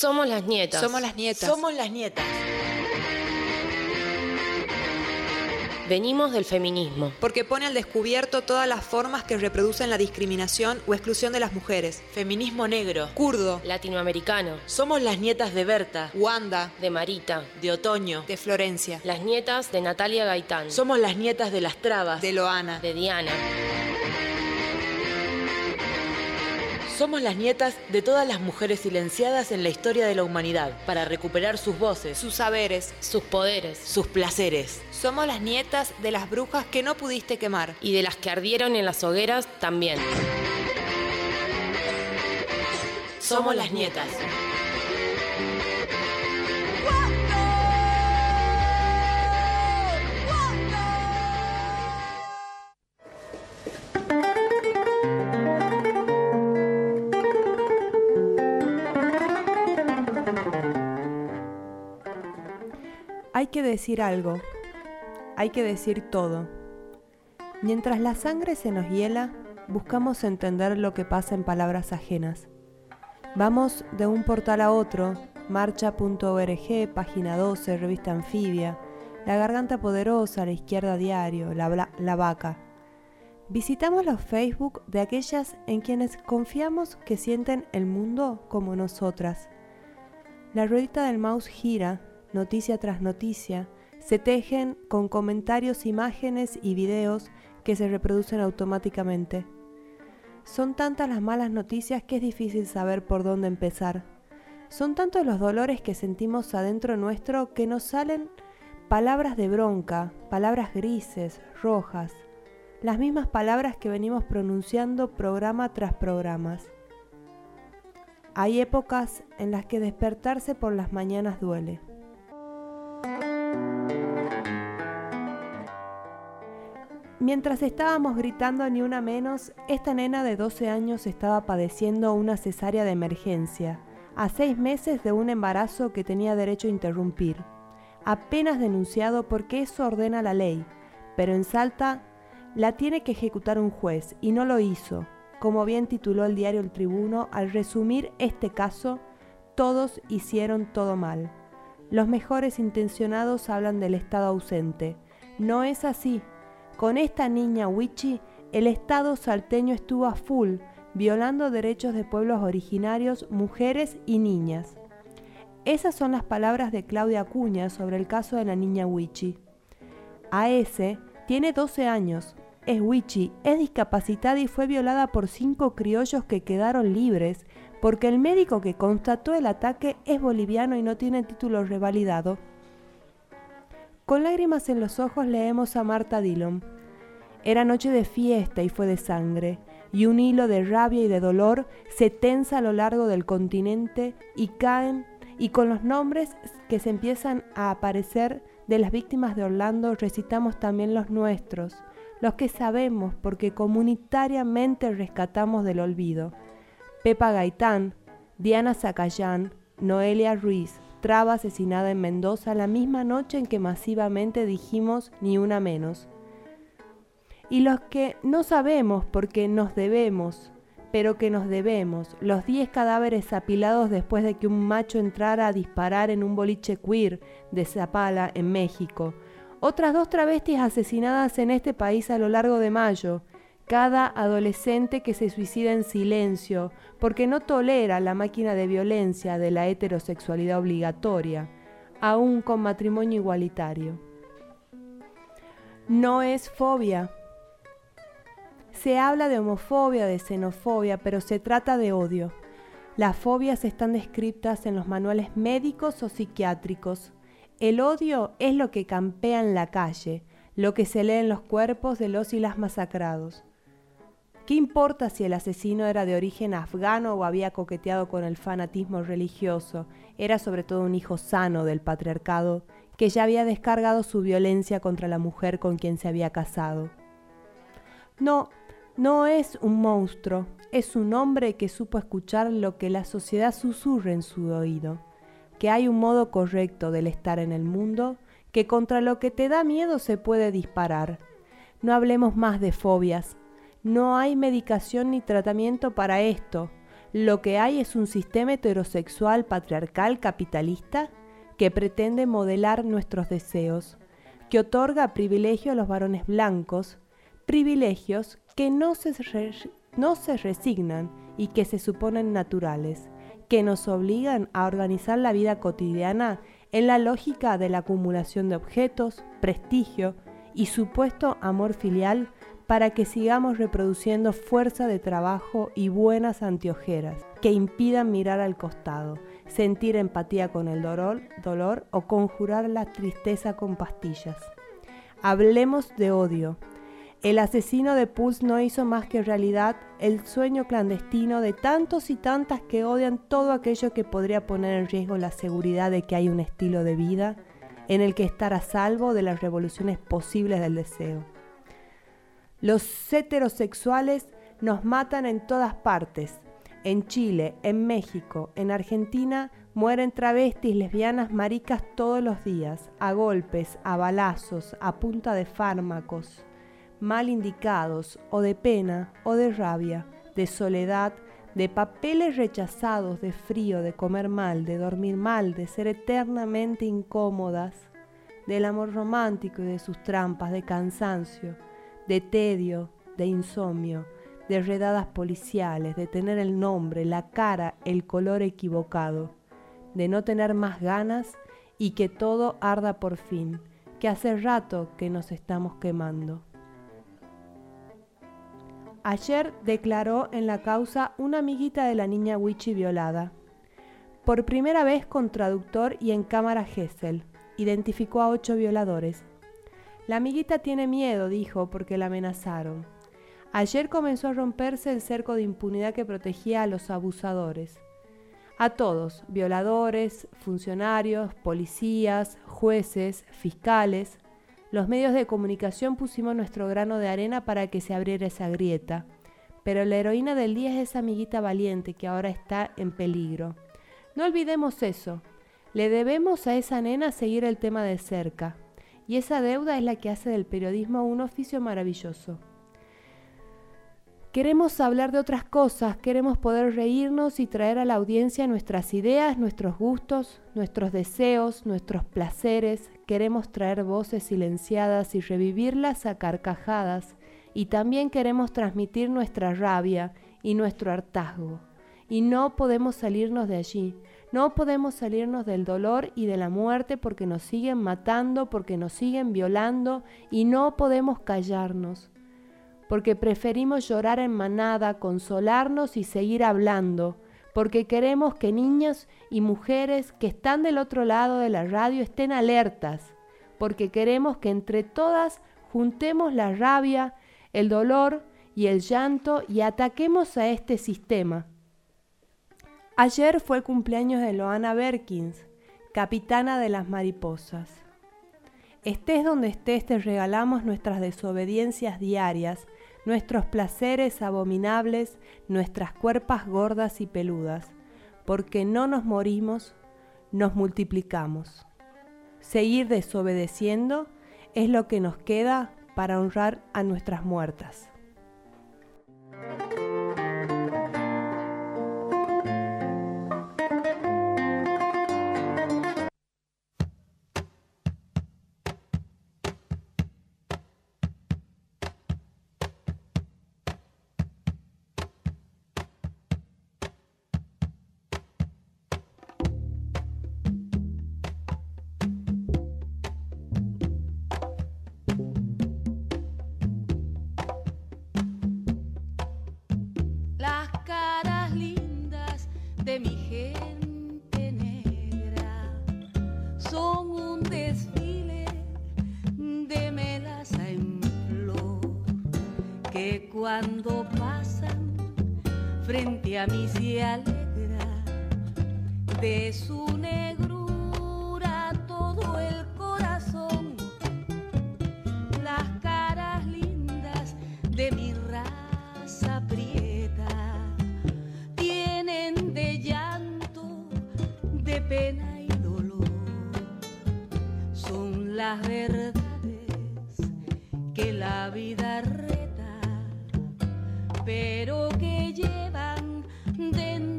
Somos las nietas. Somos las nietas. Somos las nietas. Venimos del feminismo. Porque pone al descubierto todas las formas que reproducen la discriminación o exclusión de las mujeres. Feminismo negro. Kurdo. Latinoamericano. Somos las nietas de Berta, Wanda. De Marita. de Otoño. De Florencia. Las nietas de Natalia Gaitán. Somos las nietas de las Trabas. De Loana. De Diana. Somos las nietas de todas las mujeres silenciadas en la historia de la humanidad para recuperar sus voces, Sus saberes. Sus poderes. sus placeres. Somos las nietas de las brujas que no pudiste quemar. Y de las que ardieron en las hogueras también. Somos las nietas. Hay que decir algo, hay que decir todo. Mientras la sangre se nos hiela, buscamos entender lo que pasa en palabras ajenas. Vamos de un portal a otro, marcha.org, página 12, revista Anfibia, La Garganta Poderosa, La Izquierda Diario, La Vaca. Visitamos los Facebook de aquellas en quienes confiamos que sienten el mundo como nosotras. La ruedita del mouse gira, noticia tras noticia, se tejen con comentarios, imágenes y videos que se reproducen automáticamente. Son tantas las malas noticias que es difícil saber por dónde empezar. Son tantos los dolores que sentimos adentro nuestro que nos salen palabras de bronca, palabras grises, rojas, las mismas palabras que venimos pronunciando programa tras programa. Hay épocas en las que despertarse por las mañanas duele. Mientras estábamos gritando ni una menos, esta nena de 12 años estaba padeciendo una cesárea de emergencia, a 6 meses de un embarazo que tenía derecho a interrumpir. Apenas denunciado porque eso ordena la ley, pero en Salta la tiene que ejecutar un juez y no lo hizo, como bien tituló el diario El Tribuno al resumir este caso: todos hicieron todo mal. Los mejores intencionados hablan del Estado ausente. No es así. Con esta niña Wichi, el Estado salteño estuvo a full, violando derechos de pueblos originarios, mujeres y niñas. Esas son las palabras de Claudia Acuña sobre el caso de la niña Wichi. A.S. tiene 12 años, es Wichi, es discapacitada y fue violada por 5 criollos que quedaron libres porque el médico que constató el ataque es boliviano y no tiene título revalidado. Con lágrimas en los ojos leemos a Marta Dillon. Era noche de fiesta y fue de sangre, y un hilo de rabia y de dolor se tensa a lo largo del continente y caen, y con los nombres que se empiezan a aparecer de las víctimas de Orlando recitamos también los nuestros, los que sabemos porque comunitariamente rescatamos del olvido. Pepa Gaitán, Diana Zacayán, Noelia Ruiz, Traba asesinada en Mendoza la misma noche en que masivamente dijimos ni una menos. Y los que no sabemos porque nos debemos, pero que nos debemos, los 10 cadáveres apilados después de que un macho entrara a disparar en un boliche queer de Zapala, en México. Otras 2 travestis asesinadas en este país a lo largo de mayo. Cada adolescente que se suicida en silencio porque no tolera la máquina de violencia de la heterosexualidad obligatoria, aún con matrimonio igualitario. No es fobia. Se habla de homofobia, de xenofobia, pero se trata de odio. Las fobias están descritas en los manuales médicos o psiquiátricos. El odio es lo que campea en la calle, lo que se lee en los cuerpos de los y las masacrados. ¿Qué importa si el asesino era de origen afgano o había coqueteado con el fanatismo religioso? Era sobre todo un hijo sano del patriarcado que ya había descargado su violencia contra la mujer con quien se había casado. No es un monstruo, es un hombre que supo escuchar lo que la sociedad susurra en su oído, que hay un modo correcto del estar en el mundo, que contra lo que te da miedo se puede disparar. No hablemos más de fobias. No hay medicación ni tratamiento para esto. Lo que hay es un sistema heterosexual patriarcal capitalista que pretende modelar nuestros deseos, que otorga privilegio a los varones blancos, privilegios que no se resignan y que se suponen naturales, que nos obligan a organizar la vida cotidiana en la lógica de la acumulación de objetos, prestigio y supuesto amor filial para que sigamos reproduciendo fuerza de trabajo y buenas anteojeras que impidan mirar al costado, sentir empatía con el dolor o conjurar la tristeza con pastillas. Hablemos de odio. El asesino de Pulse no hizo más que realidad el sueño clandestino de tantos y tantas que odian todo aquello que podría poner en riesgo la seguridad de que hay un estilo de vida en el que estar a salvo de las revoluciones posibles del deseo. Los heterosexuales nos matan en todas partes. En Chile, en México, en Argentina, mueren travestis, lesbianas, maricas todos los días, a golpes, a balazos, a punta de fármacos, mal indicados, o de pena, o de rabia, de soledad, de papeles rechazados, de frío, de comer mal, de dormir mal, de ser eternamente incómodas, del amor romántico y de sus trampas, de cansancio, de tedio, de insomnio, de redadas policiales, de tener el nombre, la cara, el color equivocado, de no tener más ganas y que todo arda por fin, que hace rato que nos estamos quemando. Ayer declaró en la causa una amiguita de la niña Wichi violada. Por primera vez con traductor y en cámara Gesell, identificó a 8 violadores. La amiguita tiene miedo, dijo, porque la amenazaron. Ayer comenzó a romperse el cerco de impunidad que protegía a los abusadores. A todos, violadores, funcionarios, policías, jueces, fiscales, los medios de comunicación pusimos nuestro grano de arena para que se abriera esa grieta. Pero la heroína del día es esa amiguita valiente que ahora está en peligro. No olvidemos eso. Le debemos a esa nena seguir el tema de cerca. Y esa deuda es la que hace del periodismo un oficio maravilloso. Queremos hablar de otras cosas, queremos poder reírnos y traer a la audiencia nuestras ideas, nuestros gustos, nuestros deseos, nuestros placeres. Queremos traer voces silenciadas y revivirlas a carcajadas. Y también queremos transmitir nuestra rabia y nuestro hartazgo. Y no podemos salirnos de allí. No podemos salirnos del dolor y de la muerte porque nos siguen matando, porque nos siguen violando y no podemos callarnos. Porque preferimos llorar en manada, consolarnos y seguir hablando, porque queremos que niñas y mujeres que están del otro lado de la radio estén alertas, porque queremos que entre todas juntemos la rabia, el dolor y el llanto y ataquemos a este sistema. Ayer fue el cumpleaños de Loana Berkins, capitana de las mariposas. Estés donde estés, te regalamos nuestras desobediencias diarias, nuestros placeres abominables, nuestras cuerpas gordas y peludas, porque no nos morimos, nos multiplicamos. Seguir desobedeciendo es lo que nos queda para honrar a nuestras muertas. De mi gente negra son un desfile de melaza en flor que cuando pasan frente a mí se alegra de su negrura todo el corazón. Las caras lindas de mi raza prieta de llanto, de pena y dolor, son las verdades que la vida reta, pero que llevan dentro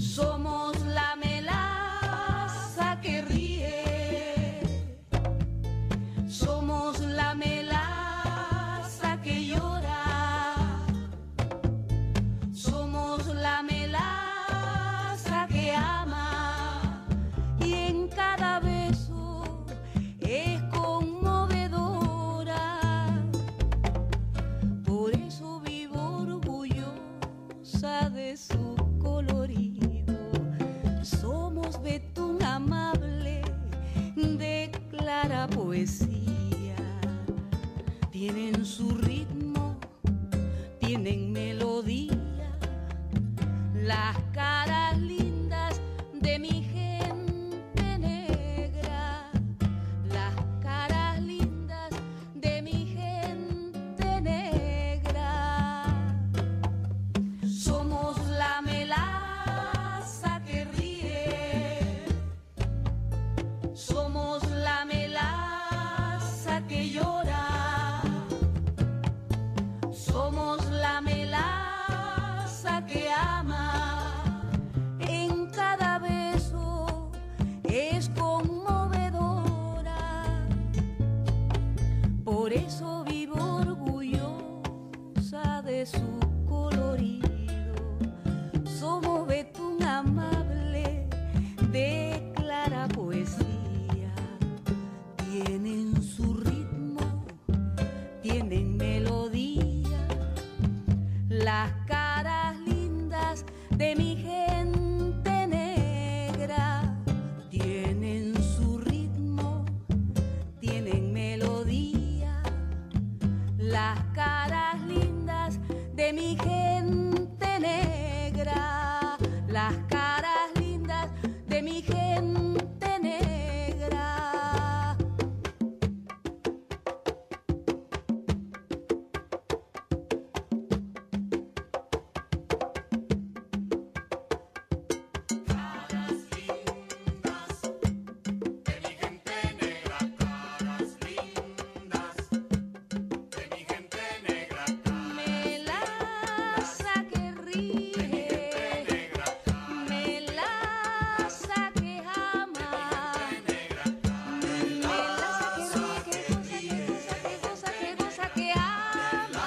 Somos la melaza que ríe, somos la melaza que llora, somos la melaza que ama, y en cada beso es conmovedora. Por eso vivo orgullosa de su colorido. Somos betún amable de clara poesía. Tienen su ritmo, tienen melodía, las caras lindas de mi gente negra, las caras lindas de mi gente negra. Somos la melaza que ríe, somos la melaza que llora, somos la melaza que ama, en cada beso es conmovedora. Por eso vivo orgullosa de su colorido. Somos betún amable de clara poesía. Tienen su ritmo, tienen melodía, las caras lindas de mi gente negra. Tienen su ritmo, tienen melodía, las caras lindas de mi gente negra, las caras lindas de mi gente negra. Melaza que ríe, melaza que ama, melaza que ríe, que goza, que goza, que ama.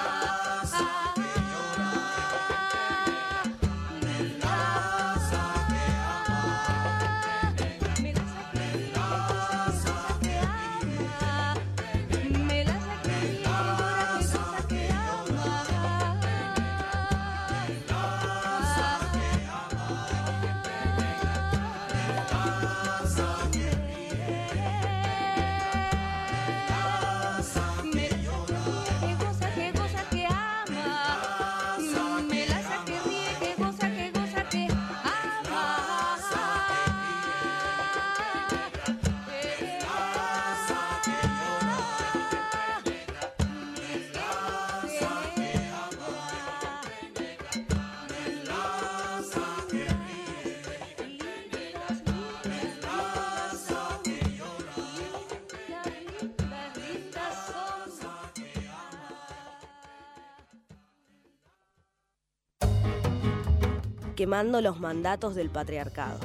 Melaza que ama, melaza que ríe, que goza, que ama, melaza que ríe, que goza, que ama. Que goza, que ama, melaza que ríe, que goza, que ama. Quemando los mandatos del patriarcado.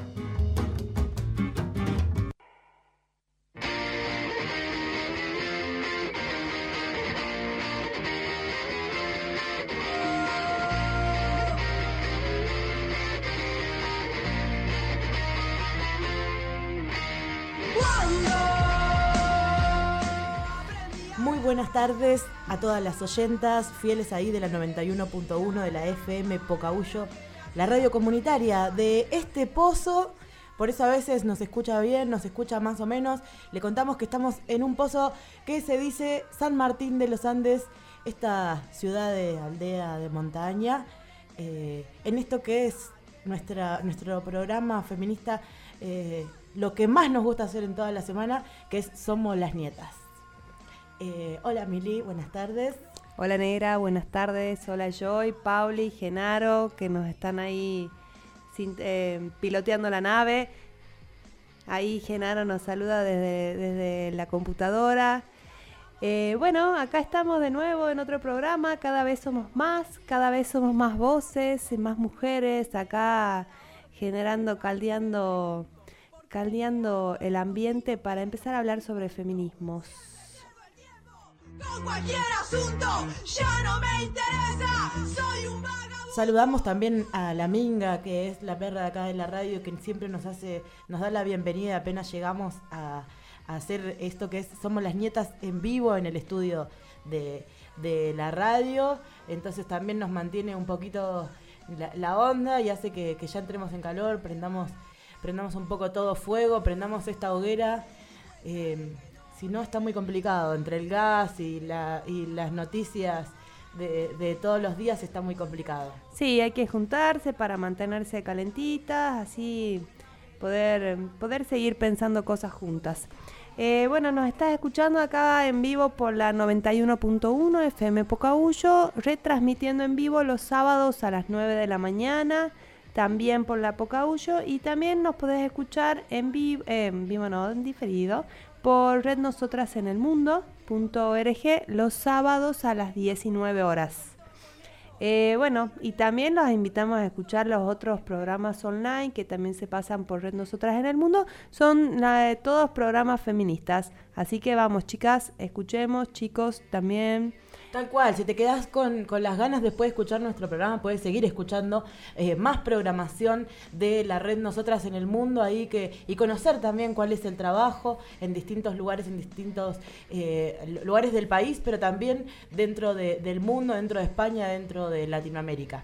Muy buenas tardes a todas las oyentas fieles ahí de la 91.1 de la FM Pocahuyo, la radio comunitaria de este pozo. Por eso a veces nos escucha bien, nos escucha más o menos. Le contamos que estamos en un pozo que se dice San Martín de los Andes, esta ciudad de aldea de montaña, en esto que es nuestro programa feminista, lo que más nos gusta hacer en toda la semana, que es Somos las Nietas. Hola Mili, buenas tardes. Hola Negra, buenas tardes. Hola Joy, Pauli, Genaro, que nos están ahí piloteando la nave. Ahí Genaro nos saluda desde la computadora. Bueno, acá estamos de nuevo en otro programa. Cada vez somos más voces, más mujeres acá caldeando el ambiente para empezar a hablar sobre feminismos. Con cualquier asunto ya no me interesa, soy un vagabundo. Saludamos también a la Minga, que es la perra de acá de la radio, que siempre nos da la bienvenida apenas llegamos a hacer esto que es Somos las Nietas en vivo en el estudio de la radio. Entonces también nos mantiene un poquito la onda y hace que ya entremos en calor, prendamos un poco todo fuego, prendamos esta hoguera. Si no, está muy complicado. Entre el gas y las noticias de todos los días está muy complicado. Sí, hay que juntarse para mantenerse calentitas, así poder seguir pensando cosas juntas. Bueno, nos estás escuchando acá en vivo por la 91.1 FM Pocahuyo, retransmitiendo en vivo los sábados a las 9 de la mañana, también por la Pocahuyo, y también nos podés escuchar en diferido, por Red Nosotras en el Mundo.org los sábados a las 19 horas. Bueno, y también los invitamos a escuchar los otros programas online que también se pasan por Red Nosotras en el Mundo. Son todos programas feministas. Así que vamos, chicas, escuchemos, chicos, también. Tal cual, si te quedás con las ganas después de escuchar nuestro programa, puedes seguir escuchando más programación de la Red Nosotras en el Mundo ahí y conocer también cuál es el trabajo en distintos lugares, en distintos lugares del país, pero también dentro del mundo, dentro de España, dentro de Latinoamérica.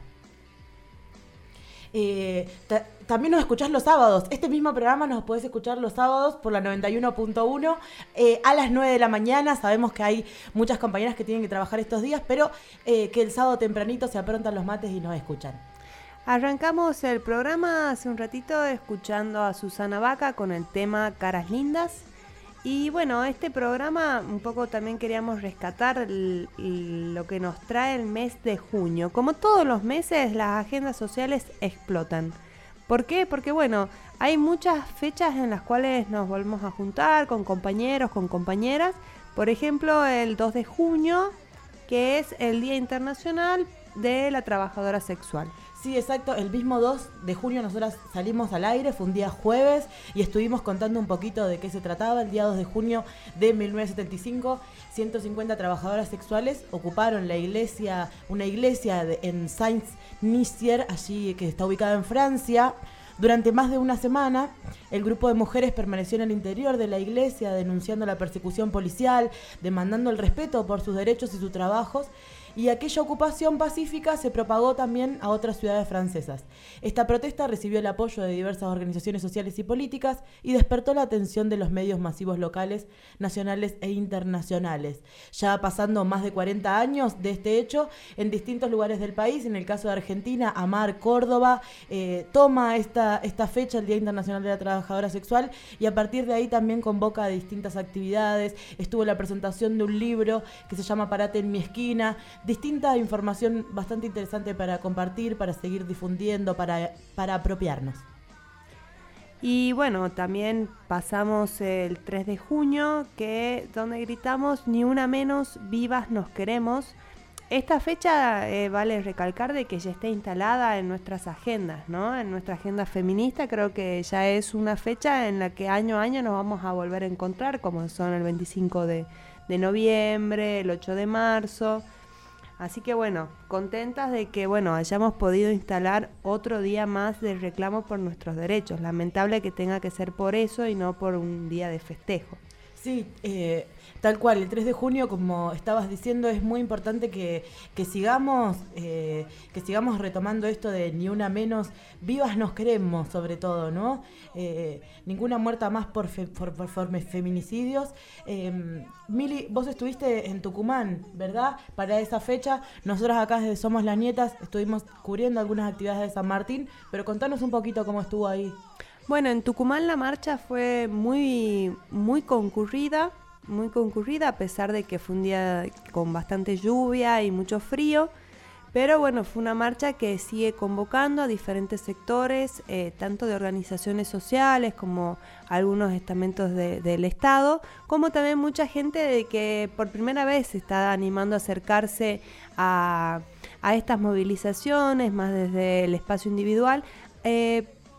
También nos escuchás los sábados. Este mismo programa nos podés escuchar los sábados por la 91.1 a las 9 de la mañana. Sabemos que hay muchas compañeras que tienen que trabajar estos días, pero que el sábado tempranito se aprontan los mates y nos escuchan. Arrancamos el programa hace un ratito escuchando a Susana Baca con el tema Caras Lindas. Y bueno, este programa un poco también queríamos rescatar lo que nos trae el mes de junio. Como todos los meses, las agendas sociales explotan. ¿Por qué? Porque bueno, hay muchas fechas en las cuales nos volvemos a juntar con compañeros, con compañeras. Por ejemplo, el 2 de junio, que es el Día Internacional de la Trabajadora Sexual. Sí, exacto. El mismo 2 de junio nosotras salimos al aire, fue un día jueves, y estuvimos contando un poquito de qué se trataba. El día 2 de junio de 1975, 150 trabajadoras sexuales ocuparon una iglesia en Saint-Nizier, allí que está ubicada en Francia. Durante más de una semana, el grupo de mujeres permaneció en el interior de la iglesia denunciando la persecución policial, demandando el respeto por sus derechos y sus trabajos, y aquella ocupación pacífica se propagó también a otras ciudades francesas. Esta protesta recibió el apoyo de diversas organizaciones sociales y políticas y despertó la atención de los medios masivos locales, nacionales e internacionales. Ya pasando más de 40 años de este hecho, en distintos lugares del país, en el caso de Argentina, AMAR Córdoba toma esta fecha, el Día Internacional de la Trabajadora Sexual, y a partir de ahí también convoca distintas actividades. Estuvo la presentación de un libro que se llama Parate en mi esquina, distinta información bastante interesante para compartir, para seguir difundiendo, para apropiarnos. Y bueno, también pasamos el 3 de junio, donde gritamos ni una menos, vivas nos queremos. Esta fecha vale recalcar de que ya está instalada en nuestras agendas, ¿no? En nuestra agenda feminista creo que ya es una fecha en la que año a año nos vamos a volver a encontrar, como son el 25 de noviembre, el 8 de marzo. Así que bueno, contentas de que hayamos podido instalar otro día más de reclamo por nuestros derechos. Lamentable que tenga que ser por eso y no por un día de festejo. Sí, tal cual, el 3 de junio, como estabas diciendo, es muy importante que sigamos retomando esto de ni una menos, vivas nos queremos, sobre todo, ¿no? Ninguna muerta más por feminicidios. Mili, vos estuviste en Tucumán, ¿verdad? Para esa fecha, nosotras acá desde Somos las Nietas estuvimos cubriendo algunas actividades de San Martín, pero contanos un poquito cómo estuvo ahí. Bueno, en Tucumán la marcha fue muy concurrida, a pesar de que fue un día con bastante lluvia y mucho frío, pero bueno, fue una marcha que sigue convocando a diferentes sectores, tanto de organizaciones sociales como algunos estamentos del Estado, como también mucha gente de que por primera vez se está animando a acercarse a estas movilizaciones, más desde el espacio individual,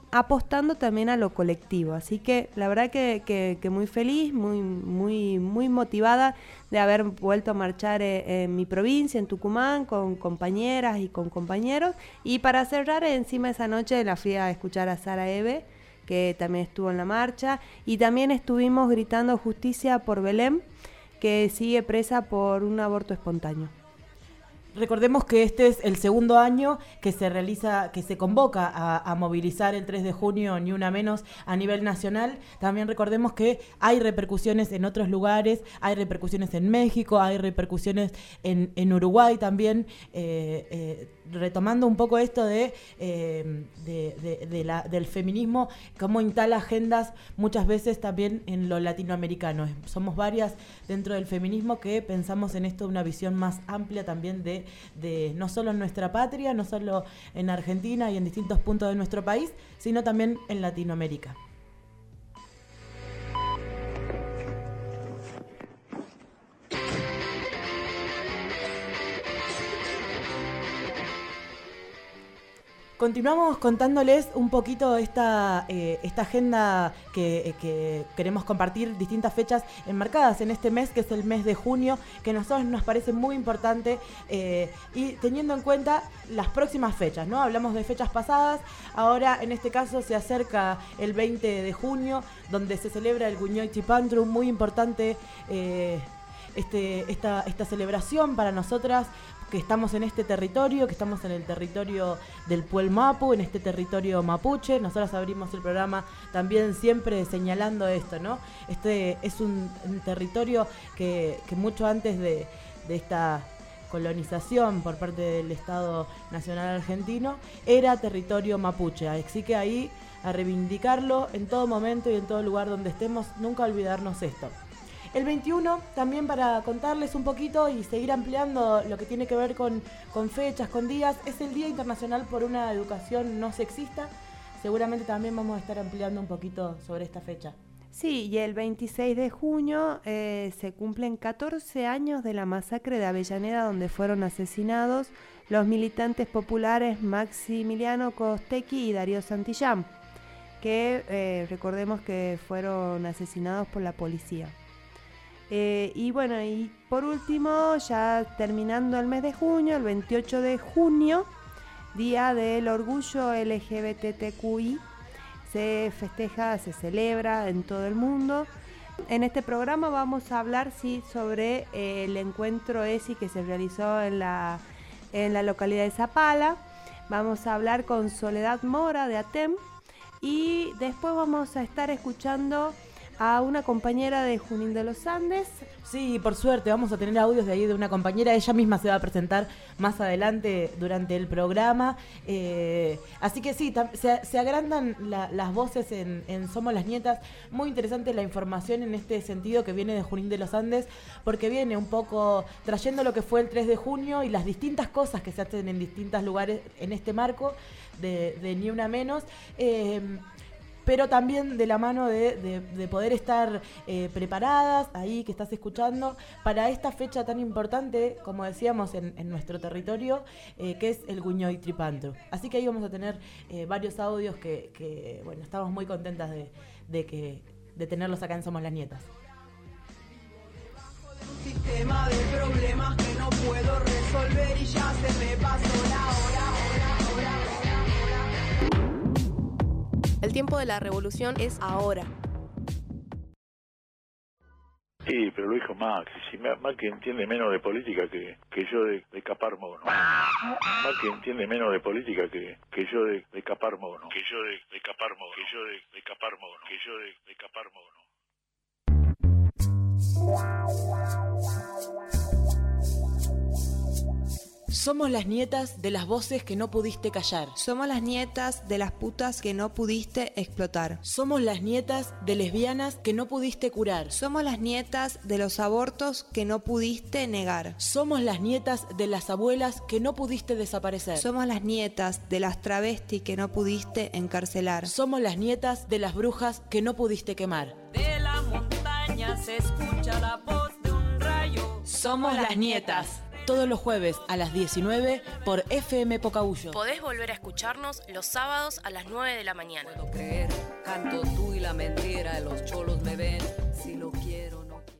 apostando también a lo colectivo. Así que la verdad que muy feliz, muy motivada de haber vuelto a marchar en mi provincia, en Tucumán, con compañeras y con compañeros. Y para cerrar, encima esa noche la fui a escuchar a Sara Eve, que también estuvo en la marcha, y también estuvimos gritando justicia por Belén, que sigue presa por un aborto espontáneo. Recordemos que este es el segundo año que se convoca a movilizar el 3 de junio, ni una menos, a nivel nacional. También recordemos que hay repercusiones en otros lugares, hay repercusiones en México, hay repercusiones en Uruguay también, retomando un poco esto del feminismo, cómo instala agendas muchas veces también en lo latinoamericano. Somos varias dentro del feminismo que pensamos en esto de una visión más amplia también de no solo en nuestra patria, no solo en Argentina y en distintos puntos de nuestro país, sino también en Latinoamérica. Continuamos contándoles un poquito esta agenda que queremos compartir, distintas fechas enmarcadas en este mes, que es el mes de junio, que a nosotros nos parece muy importante, y teniendo en cuenta las próximas fechas, ¿no? Hablamos de fechas pasadas, ahora en este caso se acerca el 20 de junio, donde se celebra el Guñoy Chipantru, muy importante esta celebración para nosotras, que estamos en este territorio, que estamos en el territorio del Puel Mapu, en este territorio mapuche. Nosotras abrimos el programa también siempre señalando esto, ¿no? Este es un territorio que mucho antes de esta colonización por parte del Estado Nacional Argentino era territorio mapuche, así que ahí a reivindicarlo en todo momento y en todo lugar donde estemos, nunca olvidarnos esto. El 21, también para contarles un poquito y seguir ampliando lo que tiene que ver con fechas, con días, es el Día Internacional por una Educación No Sexista. Seguramente también vamos a estar ampliando un poquito sobre esta fecha. Sí, y el 26 de junio se cumplen 14 años de la masacre de Avellaneda, donde fueron asesinados los militantes populares Maximiliano Costecchi y Darío Santillán, que recordemos que fueron asesinados por la policía. Y bueno, y por último, ya terminando el mes de junio, el 28 de junio, Día del Orgullo LGBTQI, se festeja, se celebra en todo el mundo. En este programa vamos a hablar sobre el encuentro ESI que se realizó en la localidad de Zapala. Vamos a hablar con Soledad Mora de ATEM, y después vamos a estar escuchando a una compañera de Junín de los Andes. Sí, por suerte vamos a tener audios de ahí de una compañera, ella misma se va a presentar más adelante durante el programa, así que sí, se agrandan las voces en Somos las Nietas. Muy interesante la información en este sentido que viene de Junín de los Andes, porque viene un poco trayendo lo que fue el 3 de junio y las distintas cosas que se hacen en distintos lugares en este marco de Ni Una Menos, pero también de la mano de poder estar preparadas ahí, que estás escuchando, para esta fecha tan importante, como decíamos, en nuestro territorio, que es el Guñoy Chipantru. Así que ahí vamos a tener varios audios que bueno, estamos muy contentas de tenerlos acá en Somos las Nietas. Un sistema de problemas que no puedo resolver y ya se me pasó la hora. El tiempo de la revolución es ahora. Sí, pero lo dijo Macri. Si Macri entiende menos de política que yo de capar mono. Macri entiende menos de política que yo de capar mono. Que yo de capar mono. Que yo de capar mono. Que yo de capar mono. Somos las nietas de las voces que no pudiste callar. Somos las nietas de las putas que no pudiste explotar. Somos las nietas de lesbianas que no pudiste curar. Somos las nietas de los abortos que no pudiste negar. Somos las nietas de las abuelas que no pudiste desaparecer. Somos las nietas de las travestis que no pudiste encarcelar. Somos las nietas de las brujas que no pudiste quemar. De la montaña se escucha la voz de un rayo. Somos las nietas. todos los jueves a las 19 por FM Pocahuyo. Podés volver a escucharnos los sábados a las 9 de la mañana. Puedo creer, canto tú y la mentira, los cholos me ven, si lo quiero no quiero.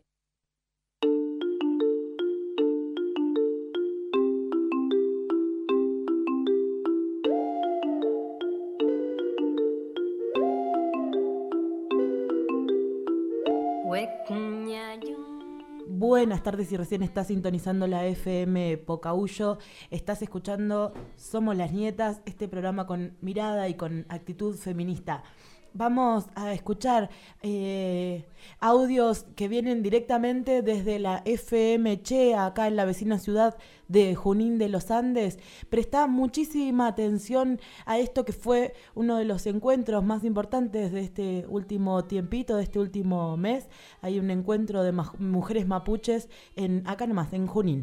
Buenas tardes, si recién estás sintonizando la FM Pocahuyo, estás escuchando Somos las Nietas, este programa con mirada y con actitud feminista. Vamos a escuchar audios que vienen directamente desde la FM Che, acá en la vecina ciudad de Junín de los Andes. Prestá muchísima atención a esto que fue uno de los encuentros más importantes de este último tiempito, de este último mes. Hay un encuentro de mujeres mapuches acá nomás, en Junín.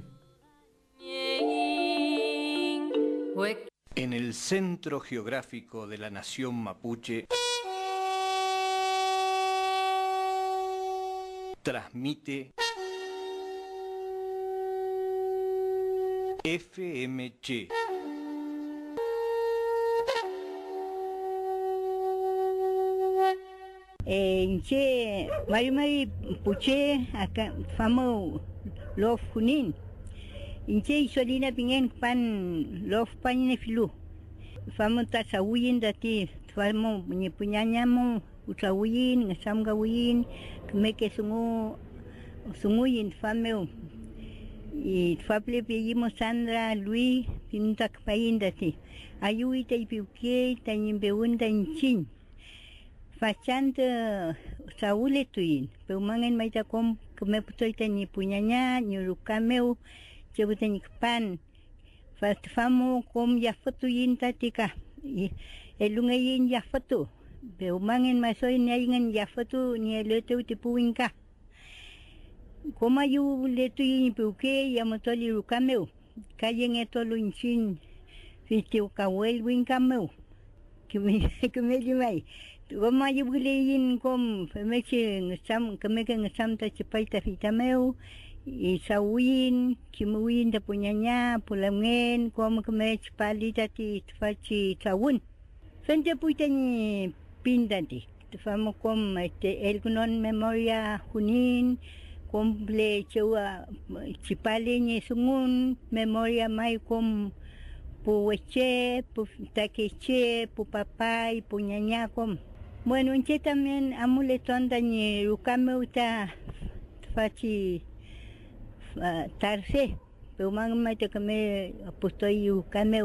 En el centro geográfico de la nación mapuche transmite FM Che. Che, Mari Puche, acá famo Lof Junín. Che isolina pingen pan Lof panine filu. Famo tasawin dati, famo nyepunyanyamo utawin, ngasamgawin, kemeke sunguyin fameu. Y faple pedimos Sandra, Luis, pintak pain dati. Ayuita y piuke, tanyimbeunda inchin. Fachanta saule tuin, peumangan maita kom kemeputoy tanyi punyanya, nyurukameu, cebutan pan. Famo kom yafatuin tatika. Elungayin yafatu. Peumangan masoy nyaingan yafatu ni leto tipuinka. Koma yu leto yin peuke yamotoli rukameu. Kayen etolo inchin. Fitiu kawel winkameu. Kumeli Goma yu buleyin kom femeche ngesam kemeke ngesam ta cepaita fitameu isawin kimuin ta punyanya pulangen kom kemech pali tati tfachi tawun fente puitani pindati tfamo kom elgunon memoria Junín komple chewa chipali ni sungun memoria mai kom pu weche pu takeche pu papai pu nyanya kom. Bueno, enche también amuleton dañe rukame uta fachi tarse. Pero mangma te kame apostoi rukame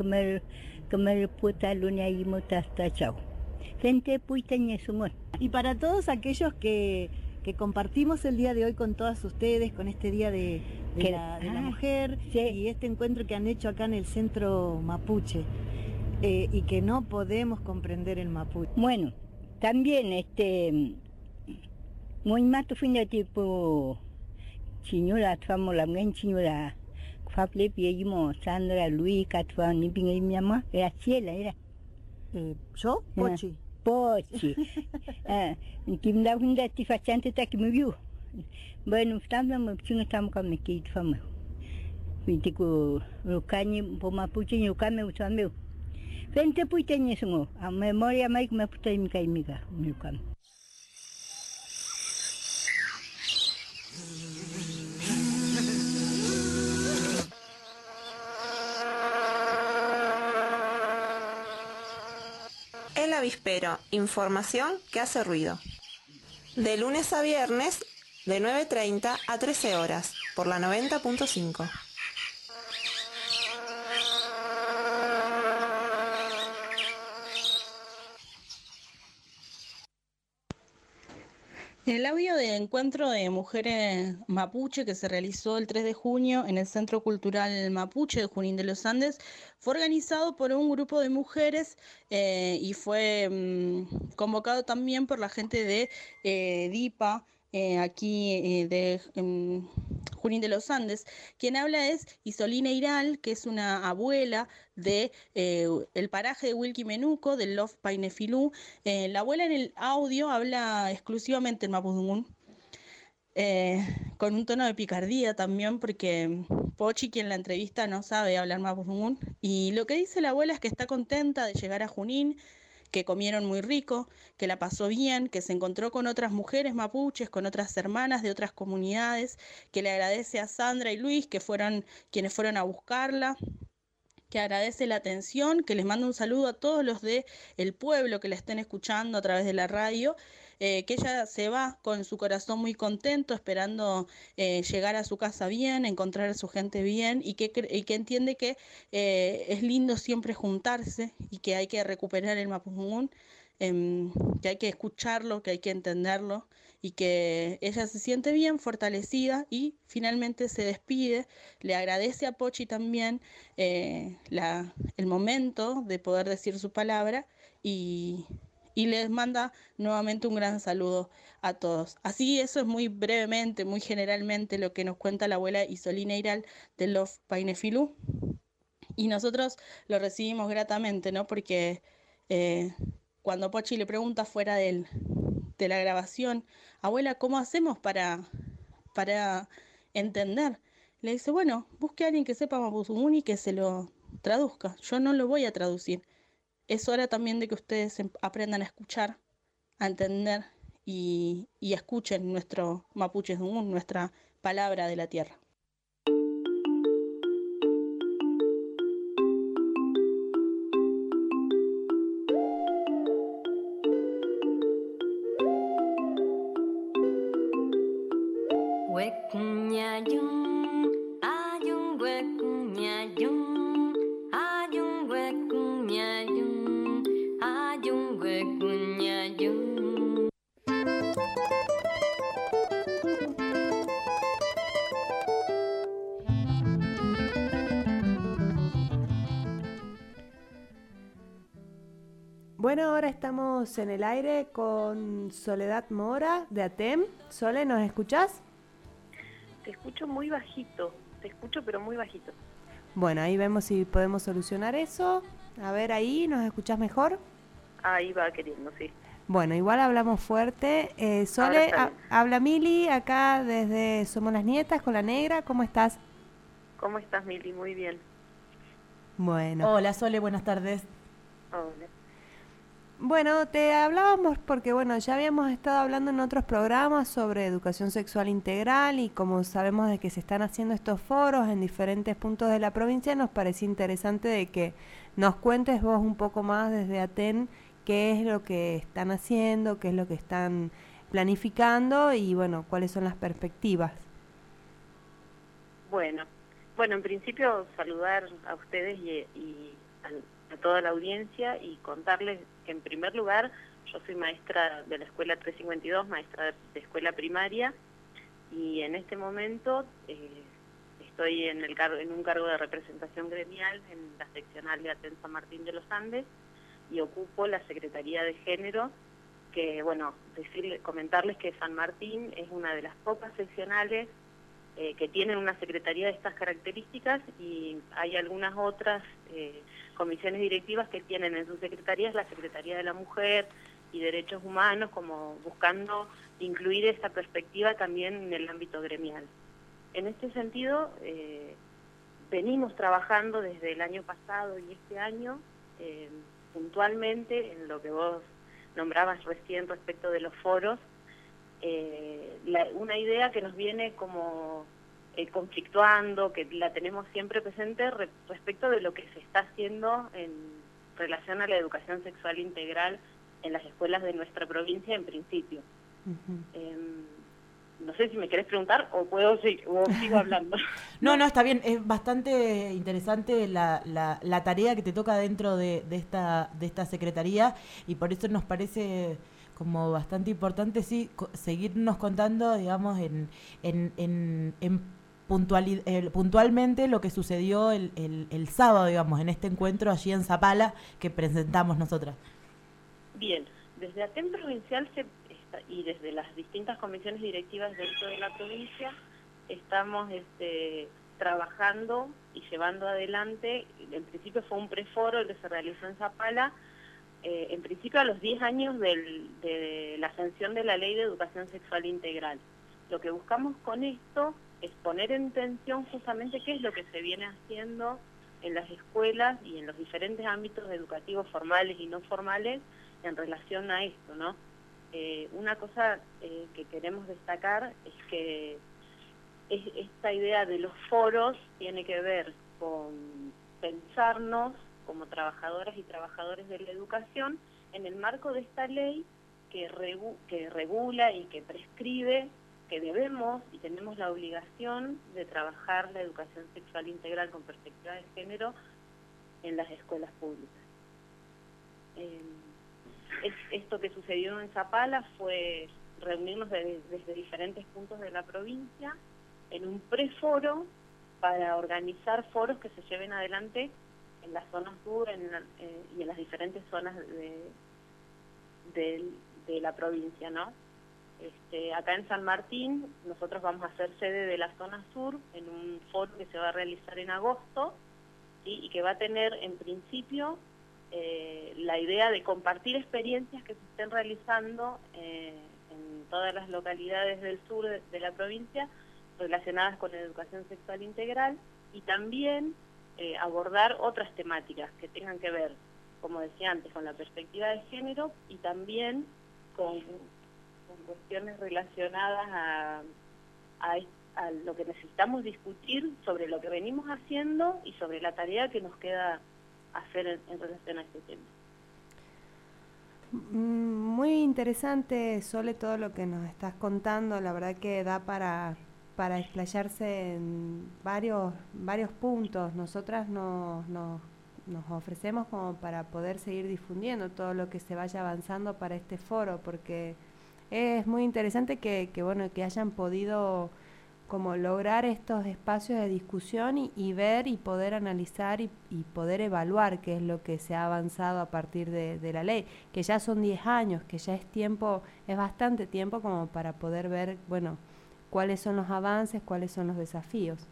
kame puta lunia y motasta chao. Gente puita sungon. Y para todos aquellos que compartimos el día de hoy con todas ustedes, con este día de la mujer, sí, y este encuentro que han hecho acá en el centro mapuche, y que no podemos comprender el mapuche. Bueno, también muy mato fin de tipo chiñura, famo la mgen chiñura, faple piedimo Sandra, Luis, catfa ni pinga mi mamá, Graciela era. ¿Yo? Pochi. Pochi. Kim da fin de ti fachante ta que me vio. Bueno, estamos con mi kit famo. Vitico rukani po mapuche ni rukame usame. Vente puitenya sungo, a memoria mai me putai mika milukam. El avispero, información que hace ruido. De lunes a viernes, de 9:30 a 13 horas, por la 90.5. El audio de encuentro de mujeres mapuche que se realizó el 3 de junio en el Centro Cultural Mapuche de Junín de los Andes fue organizado por un grupo de mujeres y fue convocado también por la gente de DIPA, aquí de Junín de los Andes. Quien habla es Isolina Iral, que es una abuela de el paraje de Wilquimenuco, del Lof Painefilú. La abuela en el audio habla exclusivamente en mapudungún. con un tono de picardía también, porque Pochi, quien la entrevista, no sabe hablar mapudungún, y lo que dice la abuela es que está contenta de llegar a Junín, que comieron muy rico, que la pasó bien, que se encontró con otras mujeres mapuches, con otras hermanas de otras comunidades, que le agradece a Sandra y Luis, que fueron quienes fueron a buscarla, que agradece la atención, que les manda un saludo a todos los de el pueblo que la estén escuchando a través de la radio, que ella se va con su corazón muy contento, esperando llegar a su casa bien, encontrar a su gente bien, y que entiende que es lindo siempre juntarse y que hay que recuperar el mapudungún, que hay que escucharlo, que hay que entenderlo, y que ella se siente bien, fortalecida, y finalmente se despide. Le agradece a Pochi también el momento de poder decir su palabra, y les manda nuevamente un gran saludo a todos. Así, eso es muy brevemente, muy generalmente lo que nos cuenta la abuela Isolina Iral de Love Painefilú, y nosotros lo recibimos gratamente, ¿no? Porque cuando Pochi le pregunta fuera de la grabación, abuela, ¿cómo hacemos para entender? Le dice, bueno, busque a alguien que sepa mapudungún y que se lo traduzca. Yo no lo voy a traducir. Es hora también de que ustedes aprendan a escuchar, a entender y escuchen nuestro mapudungún, nuestra palabra de la tierra. Bueno, ahora estamos en el aire con Soledad Mora de ATEM. Sole, ¿nos escuchás? Te escucho muy bajito, pero muy bajito. Bueno, ahí vemos si podemos solucionar eso. A ver, ahí, ¿nos escuchás mejor? Ahí va queriendo, sí. Bueno, igual hablamos fuerte. Sole, habla Mili, acá desde Somos las Nietas, con la Negra. ¿Cómo estás? ¿Cómo estás, Mili? Muy bien. Bueno. Hola, Sole, buenas tardes. Hola. Bueno, te hablábamos porque, bueno, ya habíamos estado hablando en otros programas sobre educación sexual integral, y como sabemos de que se están haciendo estos foros en diferentes puntos de la provincia, nos parecía interesante de que nos cuentes vos un poco más desde ATEN qué es lo que están haciendo, qué es lo que están planificando y, bueno, cuáles son las perspectivas. Bueno, en principio saludar a ustedes y a toda la audiencia y contarles que, en primer lugar, yo soy maestra de la escuela 352, maestra de escuela primaria, y en este momento estoy en un cargo de representación gremial en la seccional de ATEN San Martín de los Andes, y ocupo la Secretaría de Género, que, bueno, comentarles que San Martín es una de las pocas seccionales que tienen una secretaría de estas características, y hay algunas otras comisiones directivas que tienen en sus secretarías la Secretaría de la Mujer y Derechos Humanos, como buscando incluir esta perspectiva también en el ámbito gremial. En este sentido, venimos trabajando desde el año pasado y este año puntualmente en lo que vos nombrabas recién respecto de los foros, una idea que nos viene como conflictuando, que la tenemos siempre presente respecto de lo que se está haciendo en relación a la educación sexual integral en las escuelas de nuestra provincia en principio. No sé si me querés preguntar o sigo hablando. No, está bien, es bastante interesante la tarea que te toca dentro de esta secretaría, y por eso nos parece como bastante importante, sí, seguirnos contando, digamos, puntualmente lo que sucedió el sábado, digamos, en este encuentro allí en Zapala que presentamos nosotras. Bien, desde ATEN provincial y desde las distintas comisiones directivas dentro de la provincia estamos trabajando y llevando adelante. En principio fue un preforo el que se realizó en Zapala, en principio a los 10 años de la sanción de la Ley de Educación Sexual Integral. lo que buscamos con esto es poner en tensión justamente qué es lo que se viene haciendo en las escuelas y en los diferentes ámbitos educativos formales y no formales en relación a esto, ¿no? Una cosa que queremos destacar es que esta idea de los foros tiene que ver con pensarnos como trabajadoras y trabajadores de la educación en el marco de esta ley que regula y que prescribe que debemos y tenemos la obligación de trabajar la educación sexual integral con perspectiva de género en las escuelas públicas. Esto que sucedió en Zapala fue reunirnos desde diferentes puntos de la provincia en un preforo para organizar foros que se lleven adelante en la zona sur y en las diferentes zonas de la provincia, ¿no? Acá en San Martín nosotros vamos a ser sede de la zona sur en un foro que se va a realizar en agosto, ¿sí? Y que va a tener en principio la idea de compartir experiencias que se estén realizando en todas las localidades del sur de la provincia relacionadas con la educación sexual integral y también abordar otras temáticas que tengan que ver, como decía antes, con la perspectiva de género y también con cuestiones relacionadas a lo que necesitamos discutir sobre lo que venimos haciendo y sobre la tarea que nos queda hacer en relación a este tema. Muy interesante, Sole, todo lo que nos estás contando. La verdad que da para explayarse en varios puntos. Nosotras nos ofrecemos como para poder seguir difundiendo todo lo que se vaya avanzando para este foro, porque es muy interesante que hayan podido como lograr estos espacios de discusión y ver y poder analizar y poder evaluar qué es lo que se ha avanzado a partir de la ley, que ya son 10 años, que ya es bastante tiempo como para poder ver, cuáles son los avances, cuáles son los desafíos.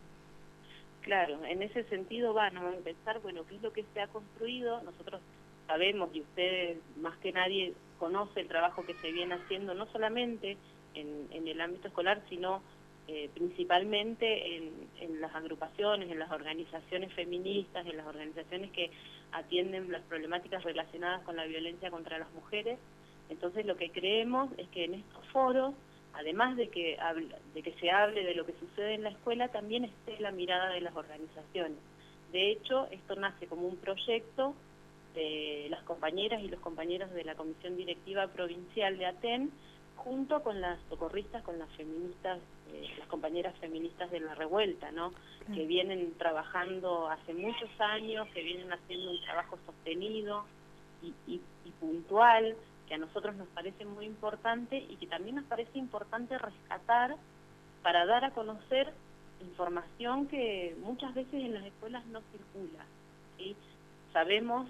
Claro, en ese sentido vamos a empezar, qué es lo que se ha construido. Nosotros sabemos, y ustedes más que nadie conoce el trabajo que se viene haciendo, no solamente en el ámbito escolar, sino principalmente en las agrupaciones, en las organizaciones feministas, en las organizaciones que atienden las problemáticas relacionadas con la violencia contra las mujeres. Entonces lo que creemos es que en estos foros, además de que se hable de lo que sucede en la escuela, también esté la mirada de las organizaciones. De hecho, esto nace como un proyecto de las compañeras y los compañeros de la Comisión Directiva Provincial de Aten, junto con las socorristas, con las feministas, las compañeras feministas de la revuelta, ¿no? Claro. Que vienen trabajando hace muchos años, que vienen haciendo un trabajo sostenido y puntual, que a nosotros nos parece muy importante y que también nos parece importante rescatar para dar a conocer información que muchas veces en las escuelas no circula, ¿sí? Sabemos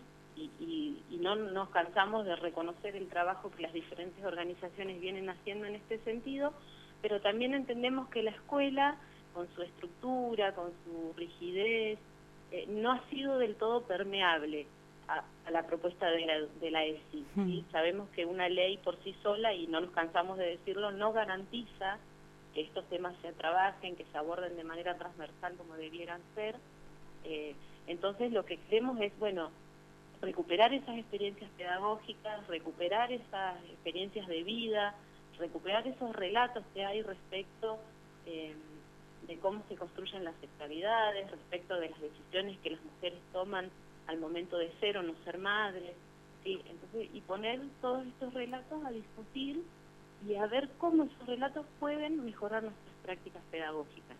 y no nos cansamos de reconocer el trabajo que las diferentes organizaciones vienen haciendo en este sentido, pero también entendemos que la escuela, con su estructura, con su rigidez, no ha sido del todo permeable a la propuesta de la ESI, ¿sí? Sabemos que una ley por sí sola, y no nos cansamos de decirlo, no garantiza que estos temas se trabajen, que se aborden de manera transversal como debieran ser. Entonces lo que queremos es, recuperar esas experiencias pedagógicas, recuperar esas experiencias de vida, recuperar esos relatos que hay respecto de cómo se construyen las sexualidades, respecto de las decisiones que las mujeres toman al momento de ser o no ser madres, ¿sí? Entonces, y poner todos estos relatos a discutir y a ver cómo esos relatos pueden mejorar nuestras prácticas pedagógicas.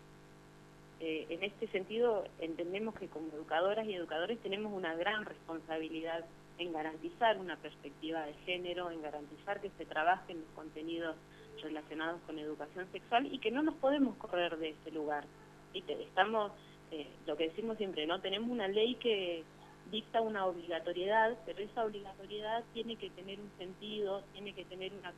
En este sentido, entendemos que como educadoras y educadores tenemos una gran responsabilidad en garantizar una perspectiva de género, en garantizar que se trabajen los contenidos relacionados con educación sexual y que no nos podemos correr de ese lugar. Estamos, lo que decimos siempre, ¿no? Tenemos una ley que dicta una obligatoriedad, pero esa obligatoriedad tiene que tener un sentido, tiene que tener una...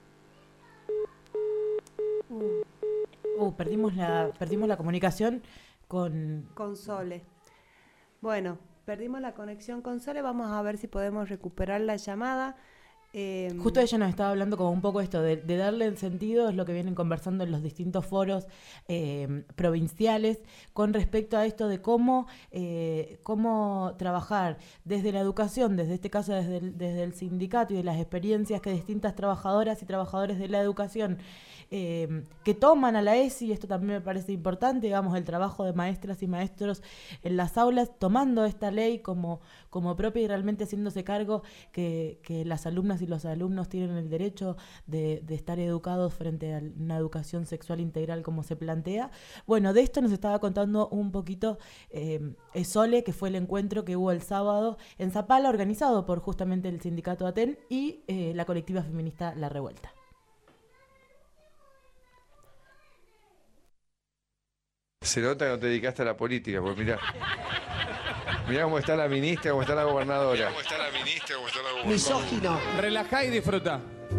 Perdimos la comunicación con Sole. Bueno, perdimos la conexión con Sole, vamos a ver si podemos recuperar la llamada. Justo ella nos estaba hablando como un poco esto, de darle el sentido, es lo que vienen conversando en los distintos foros provinciales, con respecto a esto de cómo trabajar desde la educación, desde este caso desde el sindicato y de las experiencias que distintas trabajadoras y trabajadores de la educación que toman a la ESI, esto también me parece importante, digamos, el trabajo de maestras y maestros en las aulas, tomando esta ley como propia y realmente haciéndose cargo que las alumnas y los alumnos tienen el derecho de estar educados frente a una educación sexual integral como se plantea. Bueno, de esto nos estaba contando un poquito Sole, que fue el encuentro que hubo el sábado en Zapala, organizado por justamente el sindicato ATEN y la colectiva feminista La Revuelta. Se nota que no te dedicaste a la política, porque mirá cómo está la ministra, cómo está la gobernadora. Misógino. Relajá y disfruta.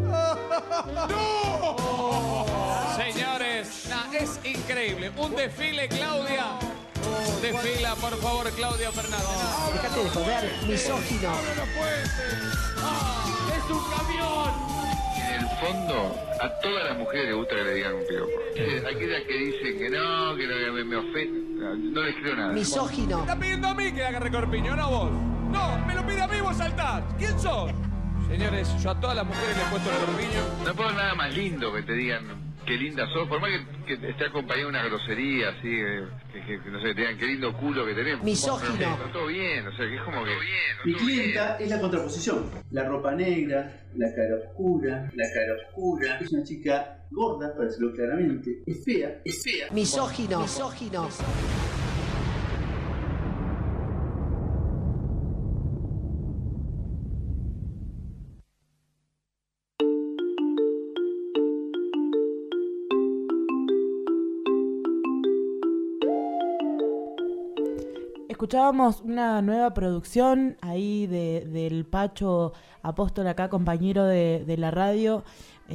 ¡No! Señores, es increíble. Un desfile, Claudia. Desfila, por favor, Claudia Fernández. Dejate de joder, misógino. ¡Es un camión! En el fondo, a todas las mujeres les gusta que le digan un piropo. Aquellas que dicen que no me ofende, no les creo nada. Misógino. Me está pidiendo a mí que le haga recorpiño, no vos. No, me lo pide a mí, vos saltás. ¿Quién sos? Señores, yo a todas las mujeres les he puesto el corpiño. No puedo nada más lindo que te digan qué linda sos, por más que esté acompañado de una grosería, así, que no sé, te digan qué lindo culo que tenemos. Misógino. Está todo bien, o sea, que es como que... Mi clienta es la contraposición. La ropa negra, la cara oscura. Es una chica gorda, para decirlo claramente. Es fea. Misógino. Escuchábamos una nueva producción ahí del Pacho Apóstol, acá compañero de la radio.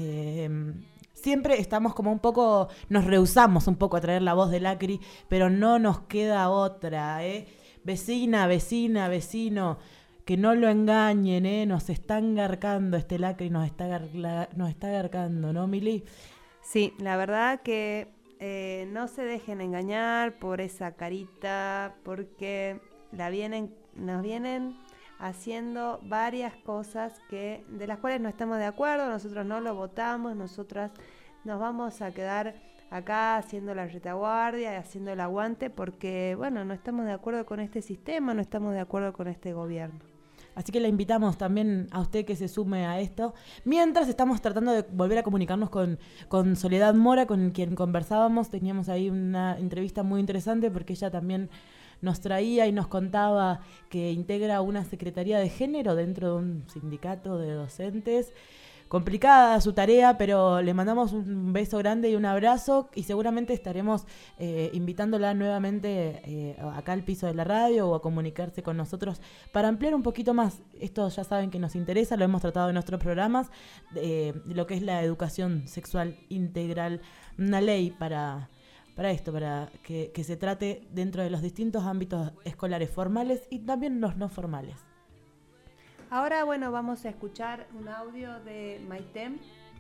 Siempre estamos como un poco, nos rehusamos un poco a traer la voz del Acri, pero no nos queda otra, Vecina, vecino, que no lo engañen, nos están garcando, este Lacri nos está garcando, ¿no, Mili? Sí, la verdad que no se dejen engañar por esa carita, porque nos vienen haciendo varias cosas de las cuales no estamos de acuerdo. Nosotros no lo votamos, nosotras nos vamos a quedar acá haciendo la retaguardia y haciendo el aguante porque, bueno, no estamos de acuerdo con este sistema, no estamos de acuerdo con este gobierno. Así que le invitamos también a usted que se sume a esto. Mientras estamos tratando de volver a comunicarnos con Soledad Mora, con quien conversábamos. Teníamos ahí una entrevista muy interesante porque ella también nos traía y nos contaba que integra una secretaría de género dentro de un sindicato de docentes. Complicada su tarea, pero le mandamos un beso grande y un abrazo y seguramente estaremos invitándola nuevamente acá al piso de la radio o a comunicarse con nosotros para ampliar un poquito más. Esto ya saben que nos interesa, lo hemos tratado en nuestros programas, lo que es la educación sexual integral, una ley para esto, para que se trate dentro de los distintos ámbitos escolares formales y también los no formales. Ahora, bueno, vamos a escuchar un audio de Maitem,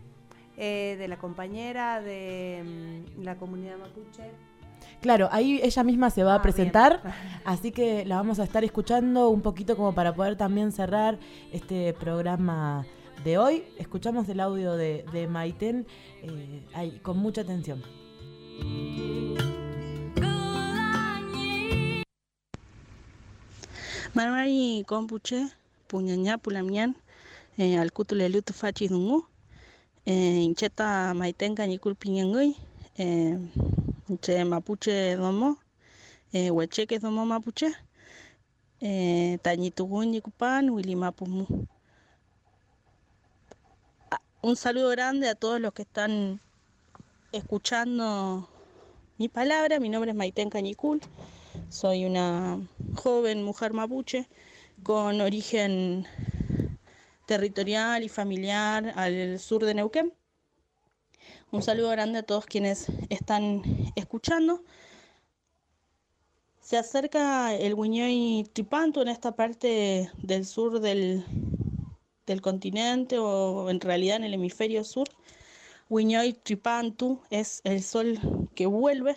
de la compañera de la comunidad mapuche. Claro, ahí ella misma se va a presentar, así que la vamos a estar escuchando un poquito como para poder también cerrar este programa de hoy. Escuchamos el audio de Maitem ahí, con mucha atención. Marmari kompuche puñaña pulamian al kutule lutu fachi dungu incheta maitenga nikul piñangui inche mapuche domo huecheque domo mapuche tañitugun nikupan wili mapumu. Un saludo grande a todos los que están escuchando mi palabra. Mi nombre es Maiten Cañicul, soy una joven mujer mapuche con origen territorial y familiar al sur de Neuquén. Un saludo grande a todos quienes están escuchando. Se acerca el Huiñoy Tripanto en esta parte del sur del del continente o en realidad en el hemisferio sur. Wiñoy Tripantu es el sol que vuelve.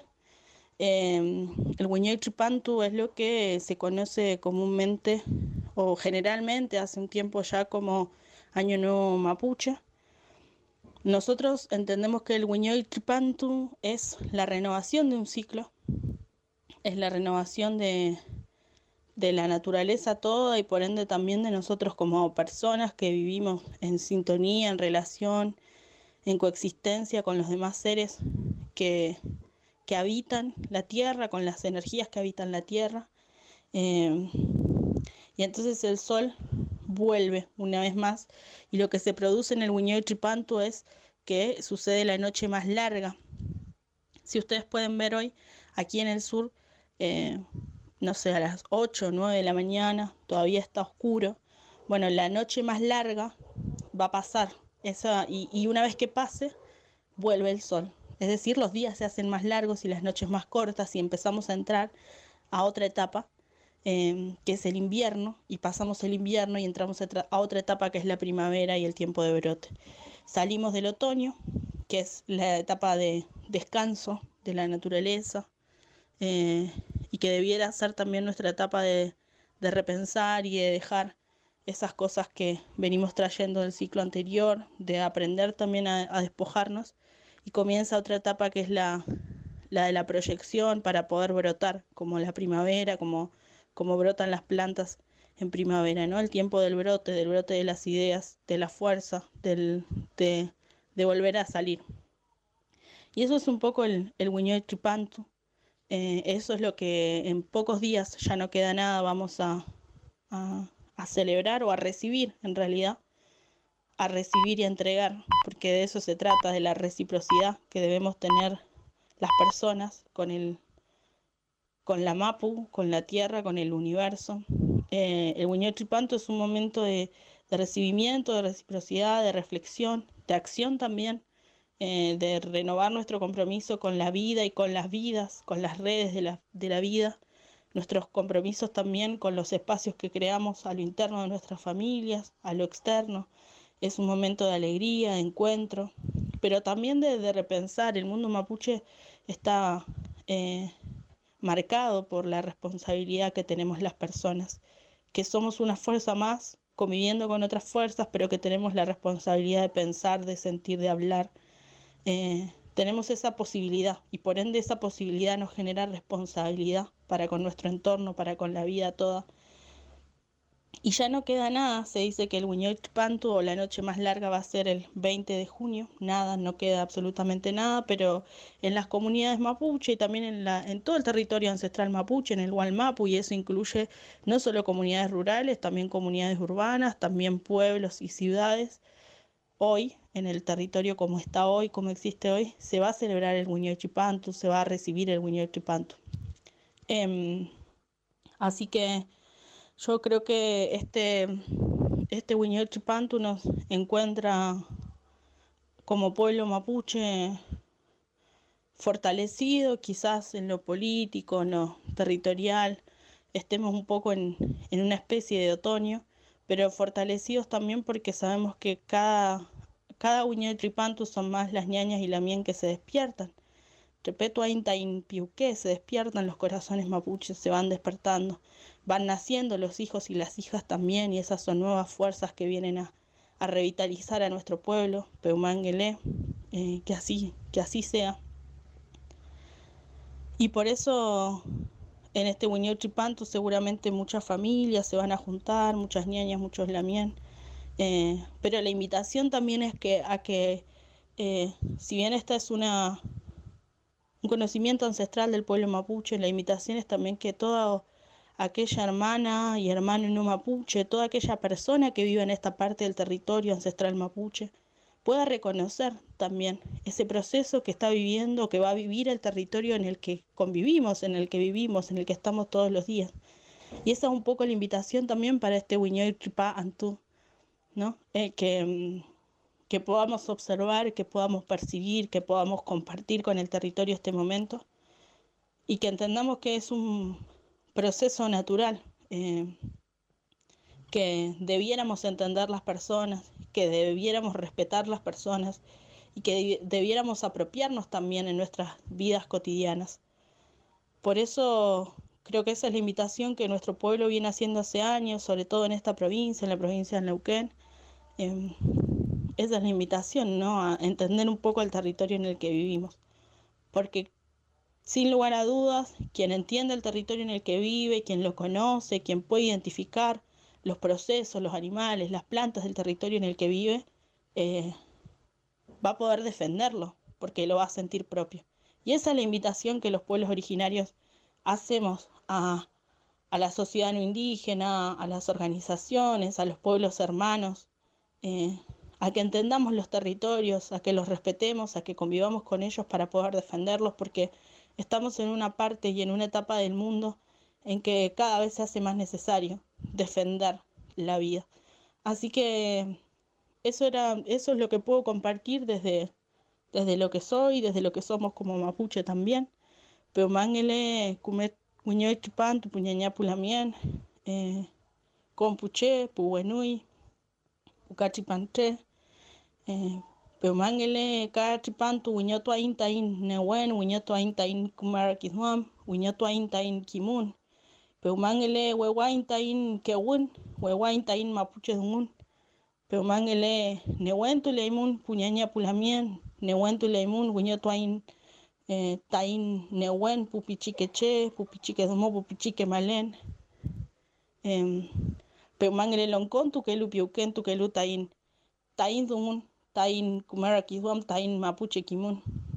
El Wiñoy Tripantu es lo que se conoce comúnmente o generalmente hace un tiempo ya como Año Nuevo Mapuche. Nosotros entendemos que el Wiñoy Tripantu es la renovación de un ciclo, es la renovación de la naturaleza toda y por ende también de nosotros como personas que vivimos en sintonía, en relación, en coexistencia con los demás seres que habitan la tierra, con las energías que habitan la tierra. Y entonces el sol vuelve una vez más y lo que se produce en el Wiñoy Tripantu es que sucede la noche más larga. Si ustedes pueden ver hoy, aquí en el sur, no sé, a las 8 o 9 de la mañana, todavía está oscuro. Bueno, la noche más larga va a pasar, y una vez que pase, vuelve el sol. Es decir, los días se hacen más largos y las noches más cortas y empezamos a entrar a otra etapa, que es el invierno, y pasamos el invierno y entramos a otra etapa que es la primavera y el tiempo de brote. Salimos del otoño, que es la etapa de descanso de la naturaleza, y que debiera ser también nuestra etapa de repensar y de dejar esas cosas que venimos trayendo del ciclo anterior, de aprender también a despojarnos, y comienza otra etapa que es la de la proyección para poder brotar, como la primavera, como brotan las plantas en primavera, ¿no? El tiempo del brote de las ideas, de la fuerza, de volver a salir. Y eso es un poco el Wiñoy Tripantu. Eso es lo que en pocos días, ya no queda nada, vamos a celebrar o a recibir, en realidad, a recibir y a entregar, porque de eso se trata, de la reciprocidad que debemos tener las personas con la Mapu, con la tierra, con el universo. El Wiñoy Tripantu es un momento de recibimiento, de reciprocidad, de reflexión, de acción también, de renovar nuestro compromiso con la vida y con las vidas, con las redes de la vida, nuestros compromisos también con los espacios que creamos a lo interno de nuestras familias, a lo externo. Es un momento de alegría, de encuentro, pero también de repensar. El mundo mapuche está marcado por la responsabilidad que tenemos las personas, que somos una fuerza más, conviviendo con otras fuerzas, pero que tenemos la responsabilidad de pensar, de sentir, de hablar. Tenemos esa posibilidad y por ende esa posibilidad nos genera responsabilidad para con nuestro entorno, para con la vida toda. Y ya no queda nada. Se dice que el Wiñoy Tripantu o la noche más larga va a ser el 20 de junio. Nada, no queda absolutamente nada, pero en las comunidades mapuche y también en todo el territorio ancestral mapuche, en el Gualmapu, y eso incluye no solo comunidades rurales, también comunidades urbanas, también pueblos y ciudades. Hoy, en el territorio como está hoy, como existe hoy, se va a celebrar el Wiñoy Tripantu, se va a recibir el Wiñoy Tripantu. Así que yo creo que este Wiñoy Tripantu nos encuentra como pueblo mapuche fortalecido, quizás en lo político, en lo territorial, estemos un poco en una especie de otoño, pero fortalecidos también porque sabemos que cada Wiñoy Tripantu son más las ñañas y la mien que se despiertan. Repeto, Aintain Piuqué, se despiertan los corazones mapuches, se van despertando, van naciendo los hijos y las hijas también, y esas son nuevas fuerzas que vienen a revitalizar a nuestro pueblo, Peumanguelé, que así sea. Y por eso en este Wiñoy Tripantu seguramente muchas familias se van a juntar, muchas ñañas, muchos lamien, pero la invitación también es que si bien esta es un conocimiento ancestral del pueblo mapuche, la invitación es también que toda aquella hermana y hermano no mapuche, toda aquella persona que vive en esta parte del territorio ancestral mapuche, pueda reconocer también ese proceso que está viviendo, que va a vivir el territorio en el que convivimos, en el que vivimos, en el que estamos todos los días. Y esa es un poco la invitación también para este Wiñoy Tripantu, ¿no? Que podamos observar, que podamos percibir, que podamos compartir con el territorio este momento y que entendamos que es un proceso natural, que debiéramos entender las personas, que debiéramos respetar las personas y que debiéramos apropiarnos también en nuestras vidas cotidianas. Por eso creo que esa es la invitación que nuestro pueblo viene haciendo hace años, sobre todo en esta provincia, en la provincia de Neuquén. Esa es la invitación, ¿no? A entender un poco el territorio en el que vivimos. Porque sin lugar a dudas, quien entiende el territorio en el que vive, quien lo conoce, quien puede identificar los procesos, los animales, las plantas del territorio en el que vive, va a poder defenderlo, porque lo va a sentir propio. Y esa es la invitación que los pueblos originarios hacemos a la sociedad no indígena, a las organizaciones, a los pueblos hermanos, a que entendamos los territorios, a que los respetemos, a que convivamos con ellos para poder defenderlos, porque estamos en una parte y en una etapa del mundo en que cada vez se hace más necesario defender la vida. Así que eso es lo que puedo compartir desde lo que soy, desde lo que somos como mapuche también. Pero mangele kumet muñoy chupan tu puñaña pulamien, compuche, puwenui, ucachipanche, pero mangele cachipan tu wiñoto aintain newen, wiñoto aintain kumarakizwam, wiñoto aintain kimun. Pero mangele huehuaintain kewun, huehuaintain mapuche dungun. Pero mangele newen tu leimun puñaña pulamien, newen tu leimun wiñoto ain tain newen pupichique che, pupichique domo, pupichique malen. Pero mangele loncon tu que lupiuken tu que lu tain dungun, tain kumarakizwam, tain mapuche kimun.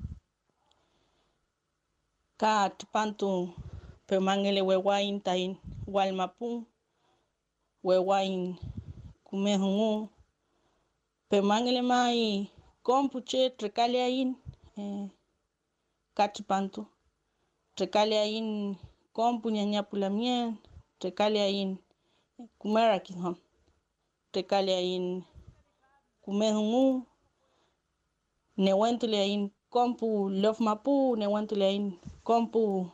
Ka pantu pero mangele huehuain tain walmapun, huehuain kumehungu. Pero mangele mai compuche trecale ain cachipantu, trecale ain compu ñañapulamien, trecale ain kumerakizham, trecale ain kumehungu, newentule ain compu lofmapu, newentule ain compu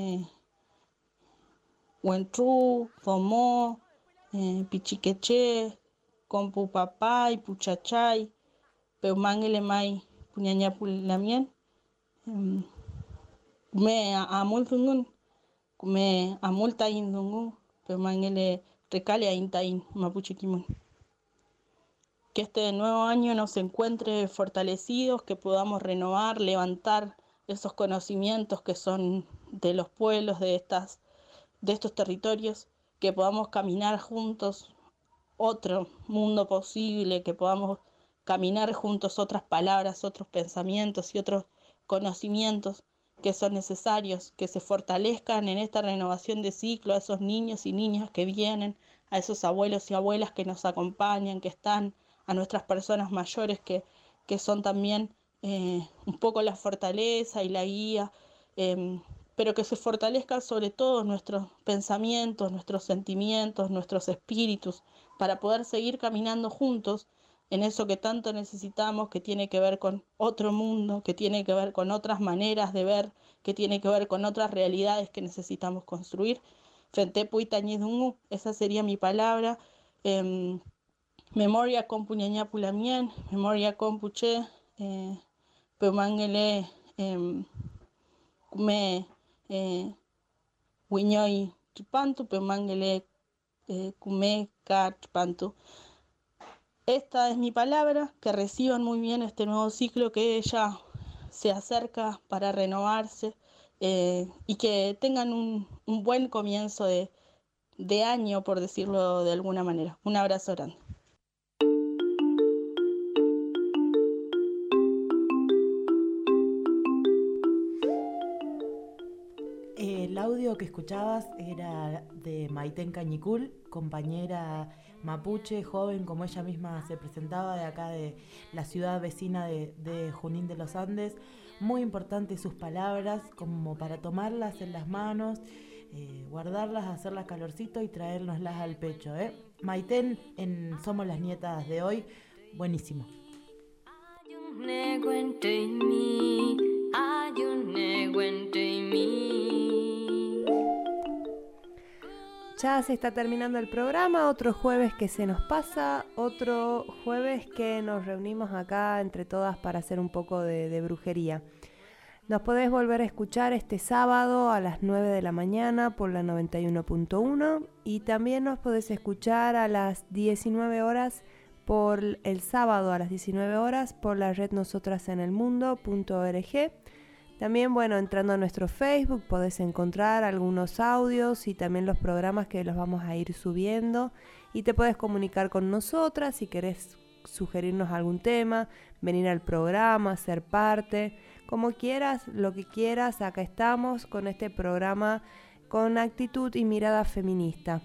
Wentru, Fomo, Pichiqueche, Compu Papay, Puchachay, Peumangele Mai, Puñañapulamien, me amul fungun, me amulta indungu, Peumangele Recale Aintain, Mapuchiquimun. Que este nuevo año nos encuentre fortalecidos, que podamos renovar, levantar esos conocimientos que son de los pueblos, de estos territorios, que podamos caminar juntos otro mundo posible, que podamos caminar juntos otras palabras, otros pensamientos y otros conocimientos que son necesarios, que se fortalezcan en esta renovación de ciclo a esos niños y niñas que vienen, a esos abuelos y abuelas que nos acompañan, que están, a nuestras personas mayores que son también un poco la fortaleza y la guía, pero que se fortalezcan sobre todo nuestros pensamientos, nuestros sentimientos, nuestros espíritus, para poder seguir caminando juntos en eso que tanto necesitamos, que tiene que ver con otro mundo, que tiene que ver con otras maneras de ver, que tiene que ver con otras realidades que necesitamos construir. Frente Puitañidungu, esa sería mi palabra. Memoria con Puñaña Pulamien, memoria con Puche, Peumangele, Kume, Wiñoy Chipantu, Peumangele, Kume Chipantu. Esta es mi palabra, que reciban muy bien este nuevo ciclo que ya se acerca para renovarse, y que tengan un buen comienzo de año, por decirlo de alguna manera. Un abrazo grande. El audio que escuchabas era de Maiten Cañicul, compañera mapuche, joven, como ella misma se presentaba, de acá de la ciudad vecina de Junín de los Andes. Muy importantes sus palabras, como para tomarlas en las manos, guardarlas, hacerlas calorcito y traérnoslas al pecho. Maiten en Somos las Nietas de hoy, buenísimo. ya se está terminando el programa, otro jueves que se nos pasa, otro jueves que nos reunimos acá entre todas para hacer un poco de brujería. Nos podés volver a escuchar este sábado a las 9 de la mañana por la 91.1 y también nos podés escuchar a las 19 horas por el sábado a las 19 horas por la red nosotrasenelmundo.org. También, bueno, entrando a nuestro Facebook podés encontrar algunos audios y también los programas que los vamos a ir subiendo y te podés comunicar con nosotras si querés sugerirnos algún tema, venir al programa, ser parte, como quieras, lo que quieras, acá estamos con este programa con actitud y mirada feminista.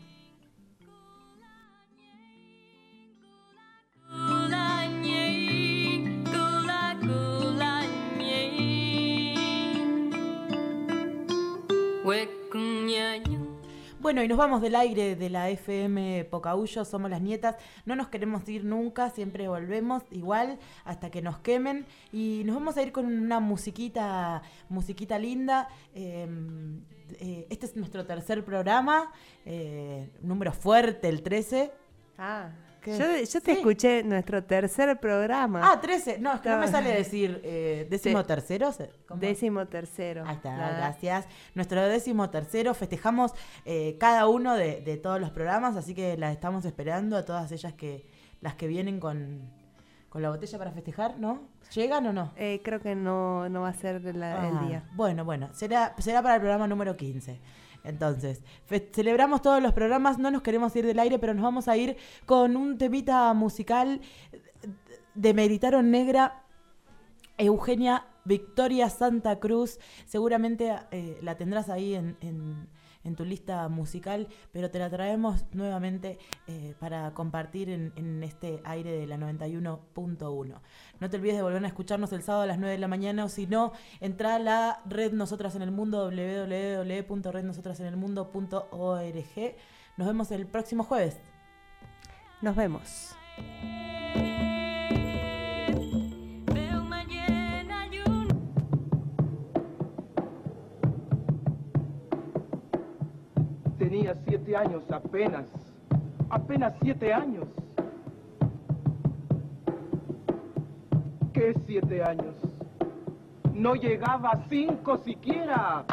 Bueno, y nos vamos del aire de la FM Pocahuyo, somos las nietas, no nos queremos ir nunca, siempre volvemos igual hasta que nos quemen y nos vamos a ir con una musiquita linda. Este es nuestro tercer programa, número fuerte, el 13. Yo te escuché nuestro tercer programa. 13. No, es que no me sale decir décimo tercero. ¿Cómo? Décimo tercero. Ahí está, gracias. Nuestro 13º, festejamos cada uno de todos los programas, así que las estamos esperando a todas ellas las que vienen con la botella para festejar, ¿no? ¿Llegan o no? Creo que no va a ser el día. Bueno, será para el programa número 15. Entonces, celebramos todos los programas, no nos queremos ir del aire, pero nos vamos a ir con un temita musical de Meditaron Negra, Eugenia Victoria Santa Cruz. Seguramente la tendrás ahí en tu lista musical, pero te la traemos nuevamente para compartir en este aire de la 91.1. No te olvides de volver a escucharnos el sábado a las 9 de la mañana, o si no, entra a la red Nosotras en el Mundo, www.rednosotrasenelmundo.org. Nos vemos el próximo jueves. Nos vemos. Tenía 7 años apenas 7 años. ¿Qué 7 años? No llegaba a 5 siquiera.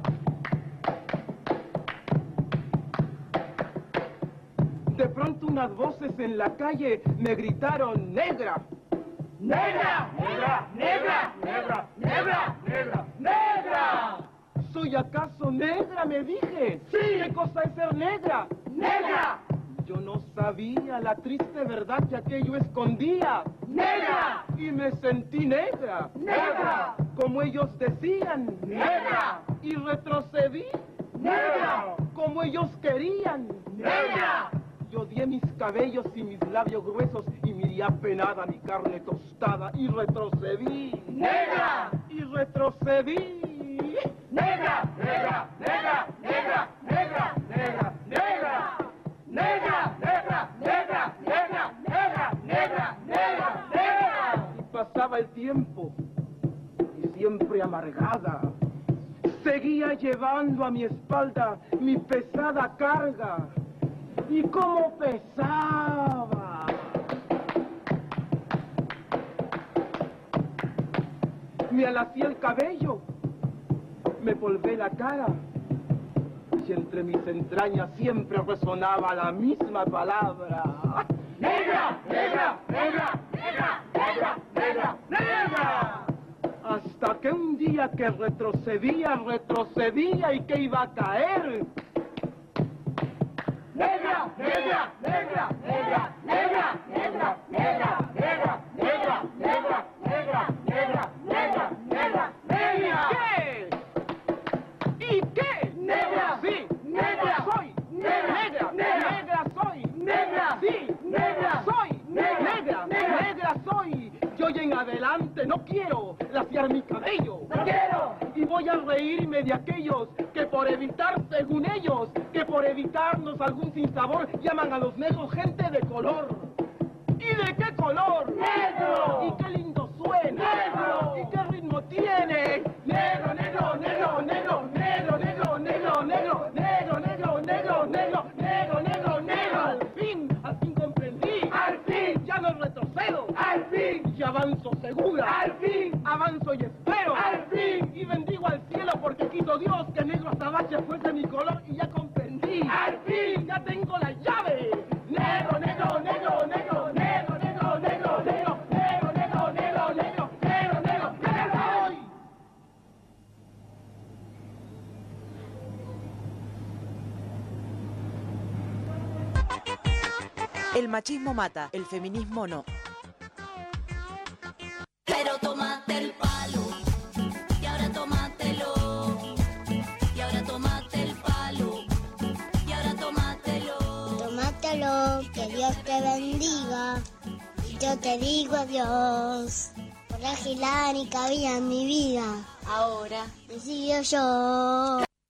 De pronto unas voces en la calle me gritaron: ¡Negra! ¡Negra! ¡Negra! ¡Negra! ¡Negra! ¡Negra! ¡Negra! ¡Negra! ¿Soy acaso negra?, me dije. ¡Sí! ¿Qué cosa es ser negra? ¡Negra! Yo no sabía la triste verdad que aquello escondía. ¡Negra! Y me sentí negra. ¡Negra! Como ellos decían. ¡Negra! Y retrocedí. ¡Negra! Como ellos querían. ¡Negra! Yo odié mis cabellos y mis labios gruesos y miré apenada mi carne tostada y retrocedí. ¡Negra! Y retrocedí. ¡Negra! ¡Negra! ¡Negra! ¡Negra! ¡Negra! ¡Negra! ¡Negra! ¡Negra! ¡Negra! ¡Negra! ¡Negra! ¡Negra! ¡Negra! ¡Negra! ¡Negra! Y pasaba el tiempo y siempre amargada seguía llevando a mi espalda mi pesada carga. ¡Y cómo pesaba! Me alacé el cabello, me polvé la cara, y entre mis entrañas siempre resonaba la misma palabra: ¡Negra! ¡Negra! ¡Negra! ¡Negra! ¡Negra! ¡Negra! ¡Negra! Hasta que un día que retrocedía y que iba a caer. ¡Negra! ¡Negra! ¡Negra! ¡Negra! ¡Negra! ¡Negra! ¡Negra! ¡Negra! ¡Negra! ¡Negra! ¡Negra! ¡Negra! ¡Negra! ¡Negra! ¡Negra! ¿Qué? ¿Y qué? ¡Negra! ¡Sí! ¡Negra! ¡Soy! ¡Negra! ¡Negra! ¡Soy! ¡Negra! ¡Sí! ¡Negra! ¡Soy! ¡Negra! ¡Negra! ¡Soy! Yo y en adelante no quiero laciar mi cabello. ¡No quiero! Y voy a reírme de aquellos que por evitar, según ellos, que por evitarnos algún sinsabor, llaman a los negros gente de color. ¿Y de qué color? ¡Negro! ¿Y qué lindo suena? ¡Negro! ¿Y qué ritmo tiene? ¡Negro, negro, negro, negro, negro, negro, negro, negro, negro, negro, negro, negro, negro! fin que avanzo segura. Al fin avanzo y espero. Al fin y bendigo al cielo porque quiso Dios que negro azabache fuese mi color y ya comprendí. Al fin ya tengo la llave. Negro, negro, negro, negro, negro, negro, negro, negro, negro, negro, negro, negro, negro, negro, negro. El machismo mata, el feminismo no. Pero tómate el palo, y ahora tómatelo, y ahora tómate el palo, y ahora tómatelo. Tómatelo, que Dios te bendiga, y yo te digo adiós. Por la gilada ni cabía en mi vida, ahora decido yo.